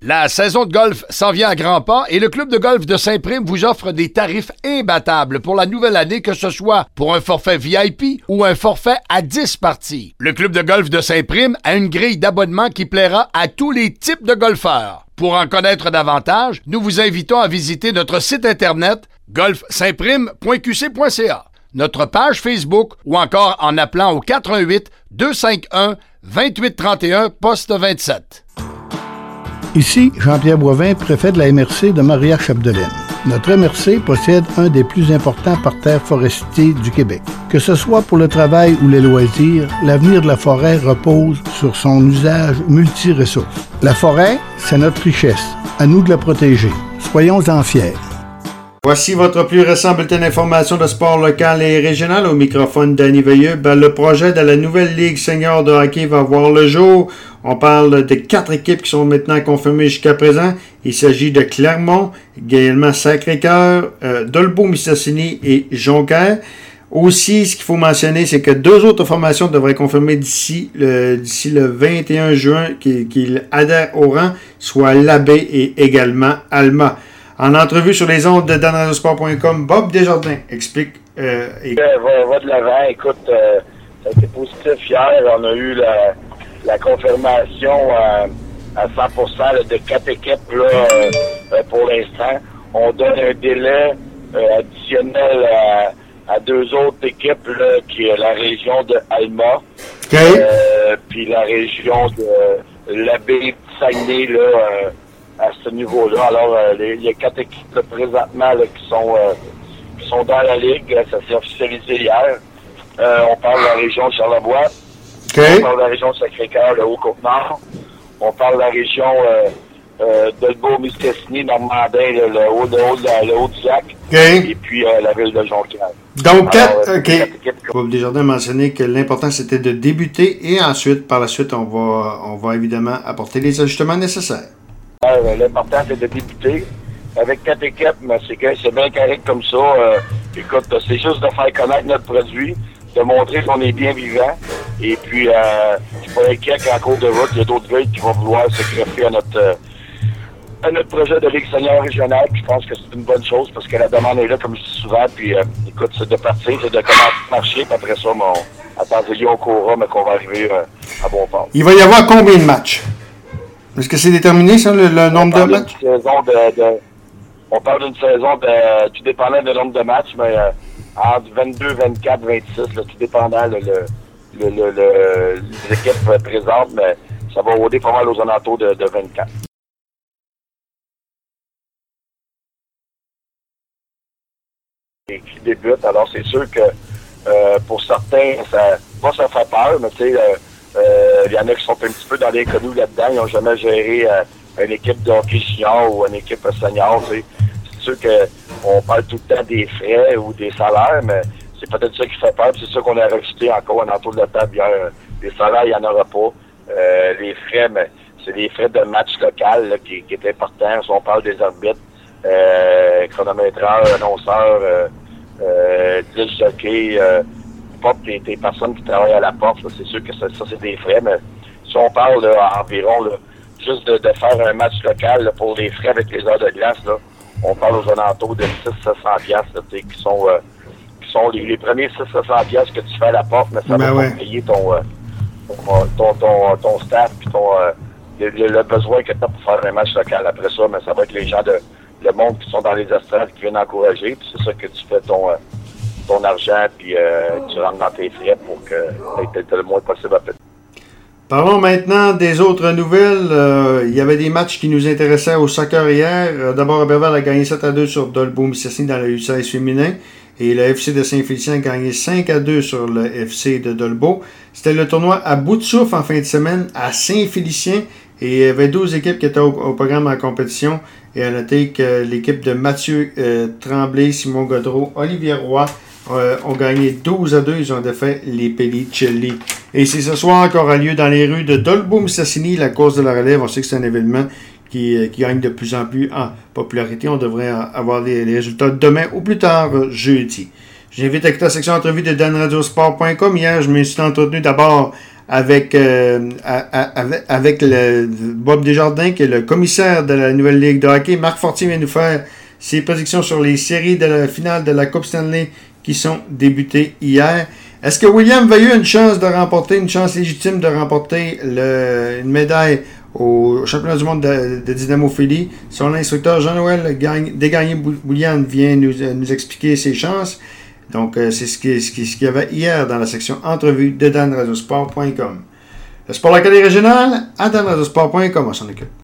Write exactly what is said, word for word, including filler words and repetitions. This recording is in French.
La saison de golf s'en vient à grands pas et le club de golf de Saint-Prime vous offre des tarifs imbattables pour la nouvelle année, que ce soit pour un forfait V I P ou un forfait à dix parties. Le club de golf de Saint-Prime a une grille d'abonnement qui plaira à tous les types de golfeurs. Pour en connaître davantage, nous vous invitons à visiter notre site internet golf saint prime point q c point c a, notre page Facebook ou encore en appelant au quatre un huit, deux cinq un, deux huit trois un, poste vingt-sept. Ici Jean-Pierre Boivin, préfet de la M R C de Maria-Chapdelaine. Notre M R C possède un des plus importants parterres forestiers du Québec. Que ce soit pour le travail ou les loisirs, l'avenir de la forêt repose sur son usage multi-ressources. La forêt, c'est notre richesse. À nous de la protéger. Soyons-en fiers. Voici votre plus récent bulletin d'information de sport local et régional. Au microphone Danny Veilleux. Ben, le projet de la nouvelle Ligue senior de hockey va voir le jour. On parle de quatre équipes qui sont maintenant confirmées jusqu'à présent. Il s'agit de Clermont, également Sacré-Cœur, euh, Dolbeau-Mistassini et Jonquière. Aussi, ce qu'il faut mentionner, c'est que deux autres formations devraient confirmer d'ici le, d'ici le vingt et un juin qu'ils, qu'ils adhèrent au rang, soit Labbé et également Alma. En entrevue sur les ondes de dan radio sport point com, Bob Desjardins explique... Euh, et... va, va de l'avant. Écoute, euh, ça a été positif hier. On a eu la, la confirmation euh, à cent pour cent là, de quatre équipes là, euh, pour l'instant. On donne un délai euh, additionnel à, à deux autres équipes, là, qui est la région de Alma, okay. euh, puis la région de Labbé, Saguenay, là, euh, à ce niveau-là. Alors, euh, les, il y a quatre équipes là, présentement là, qui sont euh, qui sont dans la Ligue. Ça s'est officialisé hier. Euh, on parle de la région de Charlevoix. Okay. On parle de la région de Sacré-Cœur, le Haut-Côte-Nord. On parle de la région euh, euh, Dolbeau-Mistassini, Normandin, le, le haut de haut de le Haut-du-Lac. Okay. Et puis euh, la ville de Jonquière. Donc, quatre, euh, OK. Bob Desjardins a mentionné que l'important, c'était de débuter et ensuite, par la suite, on va, on va évidemment apporter les ajustements nécessaires. Euh, l'important, c'est de débuter avec quatre équipes, mais c'est, que c'est bien correct comme ça. Euh, écoute, c'est juste de faire connaître notre produit, de montrer qu'on est bien vivant. Et puis, euh, je suis pas inquiet qu'en cours de route, il y a d'autres villes qui vont vouloir se greffer à notre, euh, à notre projet de Ligue senior régionale. Puis je pense que c'est une bonne chose parce que la demande est là, comme je dis souvent. Puis, euh, écoute, c'est de partir, c'est de commencer à marcher. Puis après ça, on attendez on courra, mais qu'on va arriver euh, à bon port. Il va y avoir combien de matchs? Est-ce que c'est déterminé, ça, le, le nombre de matchs? Saison de, de, on parle d'une saison de, tout dépendant du nombre de matchs, mais euh, entre vingt-deux, vingt-quatre, vingt-six, là, tout dépendant le, le, le, le, le, les équipes présentes, mais ça va rôder pas mal aux alentours de, de vingt-quatre. Et qui débutent, alors c'est sûr que euh, pour certains, ça pas ça fait peur, mais tu sais, euh, Euh, il y en a qui sont un petit peu dans l'inconnu là-dedans. Ils n'ont jamais géré euh, une équipe de hockey junior ou une équipe senior. Tu sais. C'est sûr qu'on parle tout le temps des frais ou des salaires, mais c'est peut-être ça qui fait peur. C'est ça qu'on a rajouté encore en entour de la table hier. Les salaires, il n'y en aura pas. Euh, les frais, mais c'est les frais de match local là, qui, qui est important. Si on parle des arbitres, euh, chronométreurs, annonceurs, euh, euh, disques jockey, euh, Tes, tes personnes qui travaillent à la porte, là, c'est sûr que ça, ça c'est des frais, mais si on parle là, environ là, juste de, de faire un match local là, pour les frais avec les heures de glace, là, on parle aux alentours de six à sept cents piastres qui sont euh, qui sont les, les premiers six à sept cents piastres que tu fais à la porte, mais ça ben va ouais. payer ton, euh, ton, ton, ton, ton staff puis ton euh, le, le besoin que tu as pour faire un match local. Après ça, mais ça va être les gens de le monde qui sont dans les estrades qui viennent encourager, puis c'est ça que tu fais ton euh, ton argent, puis euh, tu rentres dans tes frais pour que tu aies le moins possible à payer. Parlons maintenant des autres nouvelles. Euh, il y avait des matchs qui nous intéressaient au soccer hier. Euh, d'abord, Aberval a gagné sept à deux sur Dolbeau-Mistassini dans le U seize féminin. Et le F C de Saint-Félicien a gagné cinq à deux sur le F C de Dolbeau. C'était le tournoi à bout de souffle en fin de semaine à Saint-Félicien. Et il y avait douze équipes qui étaient au, au programme en compétition. Et à noter que l'équipe de Mathieu euh, Tremblay, Simon Godreau, Olivier Roy euh, ont gagné douze à deux. Ils ont défait les Pellicelli. Et c'est ce soir qu'aura lieu dans les rues de Dolbeau-Mistassini la course de la relève. On sait que c'est un événement qui, qui gagne de plus en plus en popularité. On devrait avoir les, les résultats demain ou plus tard jeudi. J'invite à écouter la section entrevue de dan radio sport point com. Hier, je me suis entretenu d'abord avec, euh, avec, avec le Bob Desjardins, qui est le commissaire de la nouvelle Ligue de hockey. Marc Fortier vient nous faire ses prédictions sur les séries de la finale de la Coupe Stanley qui sont débutées hier. Est-ce que William Veilleux a une chance de remporter, une chance légitime de remporter le, une médaille au championnat du monde de, de Dynamophilie? Son instructeur Jean-Noël Desgagnés-Boulian vient nous, nous expliquer ses chances. Donc, euh, c'est ce qu'il ce qui, ce qui y avait hier dans la section entrevue de dan radio sport point com. Le sport local et régional, à dan radio sport point com, on s'en occupe.